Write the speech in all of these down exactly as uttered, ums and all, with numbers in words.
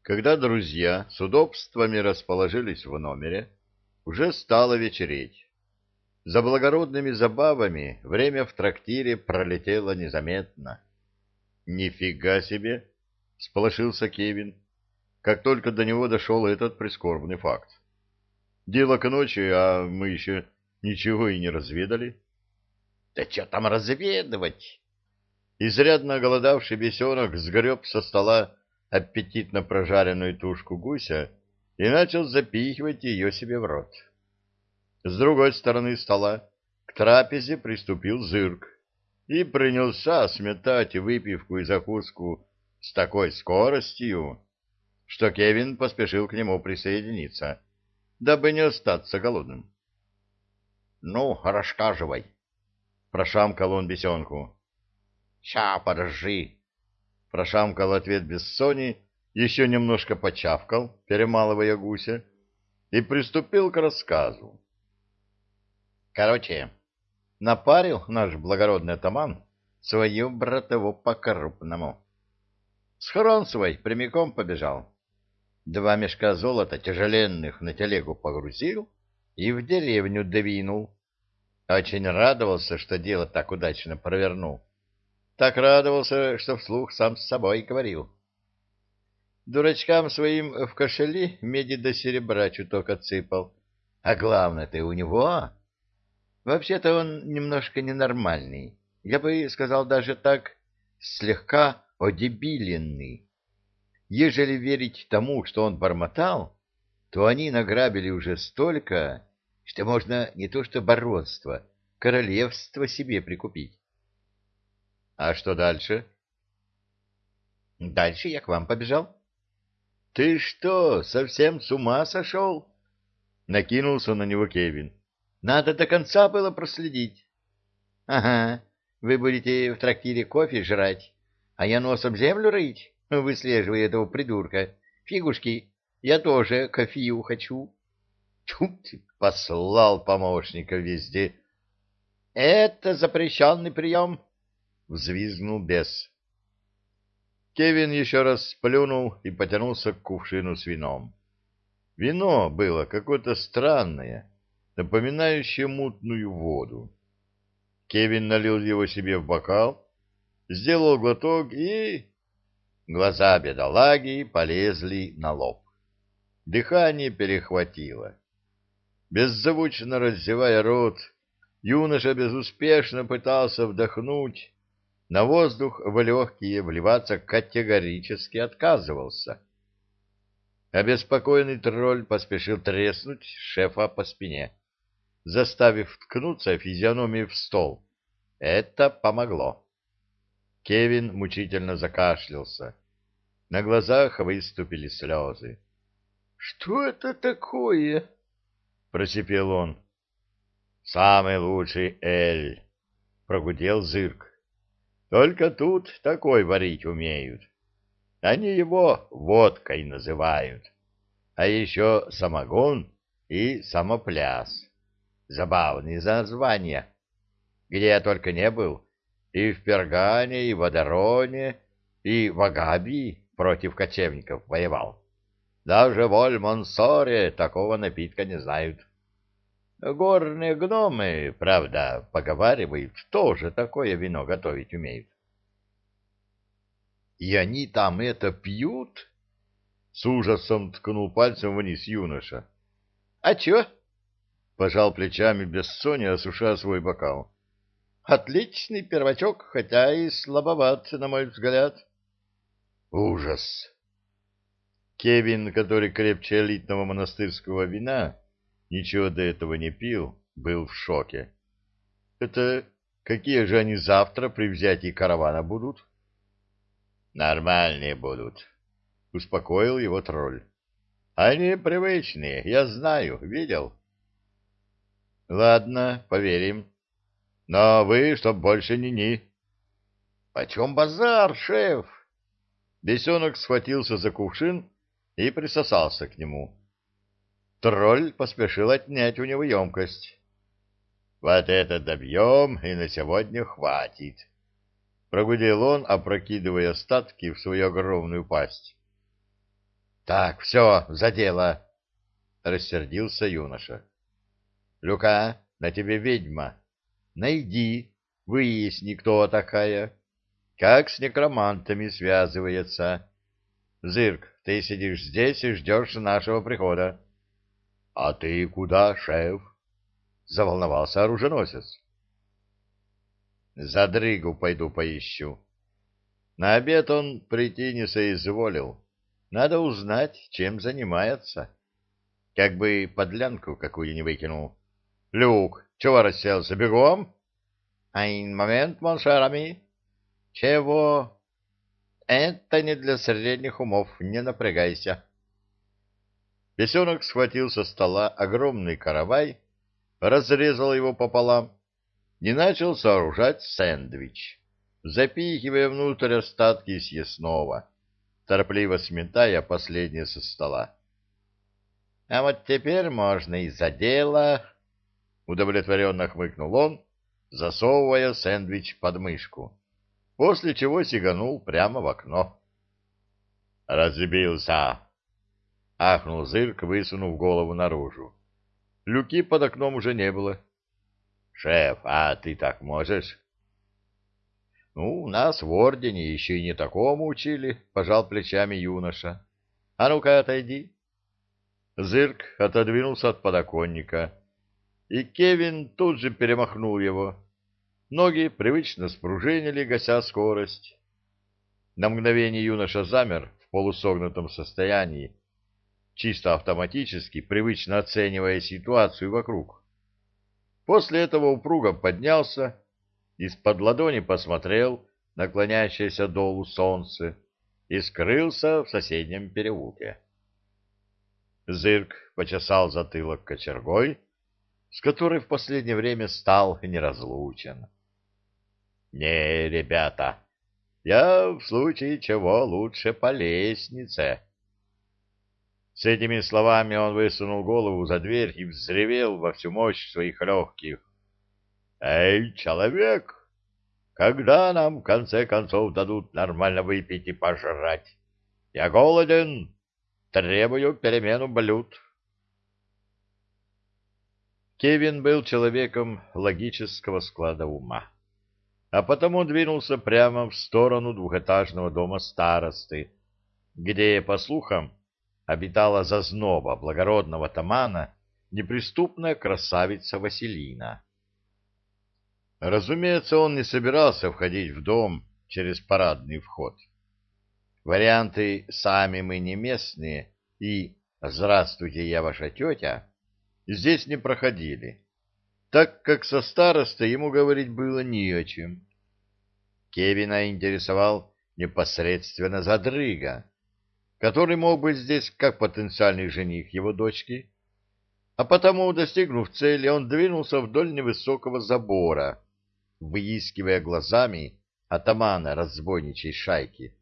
Когда друзья с удобствами расположились в номере, уже стало вечереть. За благородными забавами время в трактире пролетело незаметно. «Нифига себе!» — сполошился Кевин, как только до него дошел этот прискорбный факт. «Дело к ночи, а мы еще ничего и не разведали». «Да что там разведывать?» Изрядно оголодавший бесенок сгреб со стола аппетитно прожаренную тушку гуся и начал запихивать ее себе в рот. С другой стороны стола к трапезе приступил Зырк и принялся сметать выпивку и закуску с такой скоростью, что Кевин поспешил к нему присоединиться, дабы не остаться голодным. — Ну, рассказывай, — прошамкал он бесенку. — Ща, подожди, — прошамкал ответ Бессони, еще немножко почавкал, перемалывая гуся, и приступил к рассказу. Короче, напарил наш благородный атаман свою братову по-крупному. Схрон свой прямиком побежал. Два мешка золота тяжеленных на телегу погрузил и в деревню двинул. Очень радовался, что дело так удачно провернул. Так радовался, что вслух сам с собой говорил. Дурачкам своим в кошели меди до серебра чуток отсыпал. А главное-то у него... Вообще-то он немножко ненормальный. Я бы сказал даже так, слегка одебиленный. Ежели верить тому, что он бормотал, то они награбили уже столько, что можно не то что баронство, королевство себе прикупить. А что дальше? Дальше я к вам побежал. Ты что, совсем с ума сошел? Накинулся на него Кевин. Надо до конца было проследить. — Ага, вы будете в трактире кофе жрать, а я носом землю рыть, выслеживая этого придурка. Фигушки, я тоже кофею хочу. Тьфу ты, послал помощника везде. — Это запрещенный прием, — взвизгнул бес. Кевин еще раз сплюнул и потянулся к кувшину с вином. Вино было какое-то странное, напоминающее мутную воду. Кевин налил его себе в бокал, сделал глоток и... Глаза бедолаги полезли на лоб. Дыхание перехватило. Беззвучно раздевая рот, юноша безуспешно пытался вдохнуть, на воздух в легкие вливаться категорически отказывался. Обеспокоенный тролль поспешил треснуть шефа по спине, заставив ткнуться физиономией в стол. Это помогло. Кевин мучительно закашлялся. На глазах выступили слезы. — Что это такое? — просипел он. — Самый лучший эль, — прогудел Зырк. — Только тут такой варить умеют. Они его водкой называют. А еще самогон и самопляс. Забавные названия. Где я только не был, и в Пергане, и в Адароне, и в Агабии против кочевников воевал. Даже в Оль-Монсоре такого напитка не знают. Горные гномы, правда, поговаривают, тоже такое вино готовить умеют. — И они там это пьют? — с ужасом ткнул пальцем вниз юноша. — А чё? — пожал плечами Бессони, осушая свой бокал. — Отличный первачок, хотя и слабоват, на мой взгляд. — Ужас! Кевин, который крепче элитного монастырского вина, ничего до этого не пил, был в шоке. — Это какие же они завтра при взятии каравана будут? — Нормальные будут, — успокоил его тролль. — Они привычные, я знаю, видел. — Ладно, поверим. Но вы, чтоб больше ни-ни. — Почем базар, шеф? Бесенок схватился за кувшин и присосался к нему. Тролль поспешил отнять у него емкость. — Вот это добьем, и на сегодня хватит. Прогудел он, опрокидывая остатки в свою огромную пасть. Так, все, за дело, — рассердился юноша. — Люка, на тебе ведьма. Найди, выясни, кто такая, как с некромантами связывается. Зырк, ты сидишь здесь и ждешь нашего прихода. — А ты куда, шеф? — заволновался оруженосец. — За дрыгу пойду поищу. На обед он прийти не соизволил. Надо узнать, чем занимается. Как бы подлянку какую не выкинул. — Люк, чего расселся? Бегом? — Айн момент, моншер ами. — Чего? — Это не для средних умов, не напрягайся. Бесенок схватил со стола огромный каравай, разрезал его пополам и начал сооружать сэндвич, запихивая внутрь остатки съестного, торопливо сметая последнее со стола. — А вот теперь можно и за дело, — удовлетворенно хмыкнул он, засовывая сэндвич под мышку, после чего сиганул прямо в окно. — Разбился! — ахнул Зырк, высунув голову наружу. Люки под окном уже не было. — Шеф, а ты так можешь? — Ну, нас в ордене еще и не такому учили, — пожал плечами юноша. — А ну-ка, отойди. Зырк отодвинулся от подоконника, и Кевин тут же перемахнул его. Ноги привычно спружинили, гася скорость. На мгновение юноша замер в полусогнутом состоянии, чисто автоматически, привычно оценивая ситуацию вокруг. После этого упруго поднялся, из-под ладони посмотрел на клонящееся долу солнце и скрылся в соседнем переулке. Зырк почесал затылок кочергой, с которой в последнее время стал неразлучен. — Не, ребята, я в случае чего лучше по лестнице. С этими словами он высунул голову за дверь и взревел во всю мощь своих легких. — Эй, человек, когда нам в конце концов дадут нормально выпить и пожрать? Я голоден, требую перемену блюд. Кевин был человеком логического склада ума, а потому двинулся прямо в сторону двухэтажного дома старосты, где, по слухам, обитала зазноба благородного тамана неприступная красавица Василина. Разумеется, он не собирался входить в дом через парадный вход. Варианты «сами мы не местные» и «здравствуйте, я ваша тетя» здесь не проходили, так как со старостой ему говорить было не о чем. Кевина интересовал непосредственно Задрыга, который мог быть здесь как потенциальный жених его дочки, а потому, достигнув цели, он двинулся вдоль невысокого забора, выискивая глазами атамана разбойничьей шайки.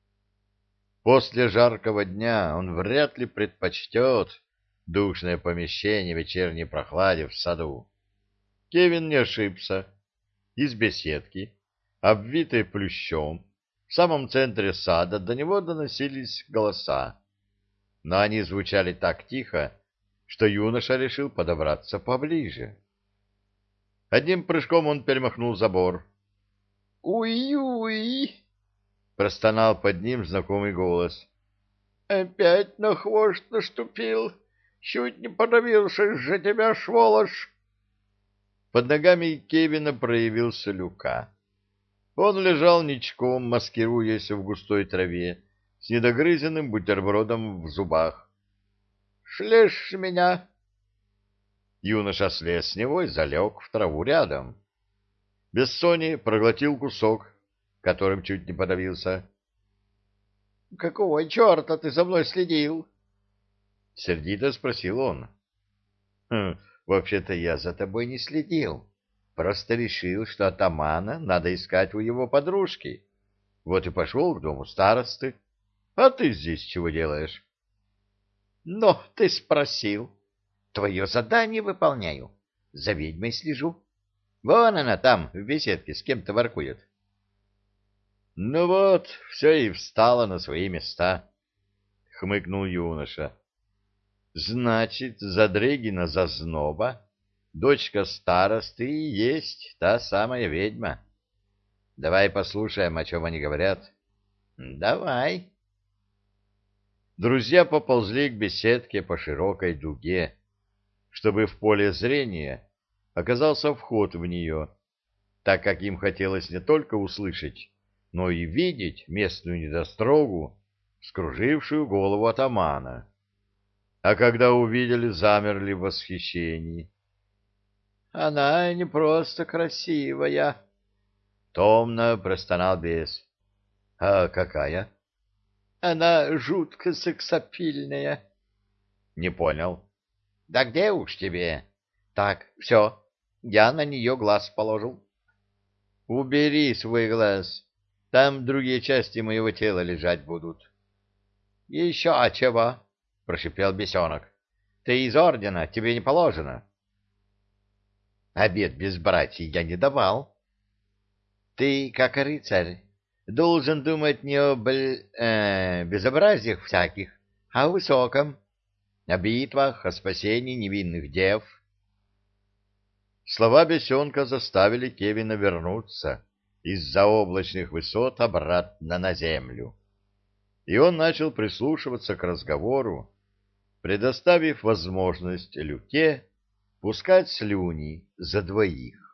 После жаркого дня он вряд ли предпочтет душное помещение вечерней прохладе в саду. Кевин не ошибся. Из беседки, обвитой плющом, в самом центре сада до него доносились голоса, но они звучали так тихо, что юноша решил подобраться поближе. Одним прыжком он перемахнул забор. «Уй-уй!» — простонал под ним знакомый голос. «Опять на хвост наступил! Чуть не подавился же тебя, сволочь!» Под ногами Кевина проявился Люка. Он лежал ничком, маскируясь в густой траве, с недогрызенным бутербродом в зубах. «Шлешь меня!» Юноша слез с него и залег в траву рядом. Бессони проглотил кусок, которым чуть не подавился. — Какого черта ты за мной следил? — сердито спросил он. Хм, — Вообще-то я за тобой не следил. Просто решил, что атамана надо искать у его подружки. Вот и пошел к дому старосты. А ты здесь чего делаешь? — Но ты спросил. Твое задание выполняю. За ведьмой слежу. Вон она там, в беседке, с кем-то воркует. Ну вот, все и встало на свои места. хмыкнул юноша. Значит, Задрыгина Зазноба, дочка старосты, и есть та самая ведьма. Давай послушаем, о чем они говорят. Давай. Друзья поползли к беседке по широкой дуге, чтобы в поле зрения оказался вход в нее, так как им хотелось не только услышать, но и видеть местную недострогу, скружившую голову атамана. А когда увидели, замерли в восхищении. — Она не просто красивая, — томно простонал бес. — А какая? — Она жутко сексапильная. — Не понял. — Да где уж тебе? Так, все, я на нее глаз положил. — Убери свой глаз, там другие части моего тела лежать будут. — Еще чего? — прошипел бесенок. — Ты из ордена, тебе не положено. — Обед без братьев я не давал. — Ты, как рыцарь, должен думать не об э, безобразиях всяких, а о высоком, о битвах, о спасении невинных дев. Слова бесенка заставили Кевина вернуться из-за облачных высот обратно на землю, и он начал прислушиваться к разговору, предоставив возможность Люке пускать слюни за двоих.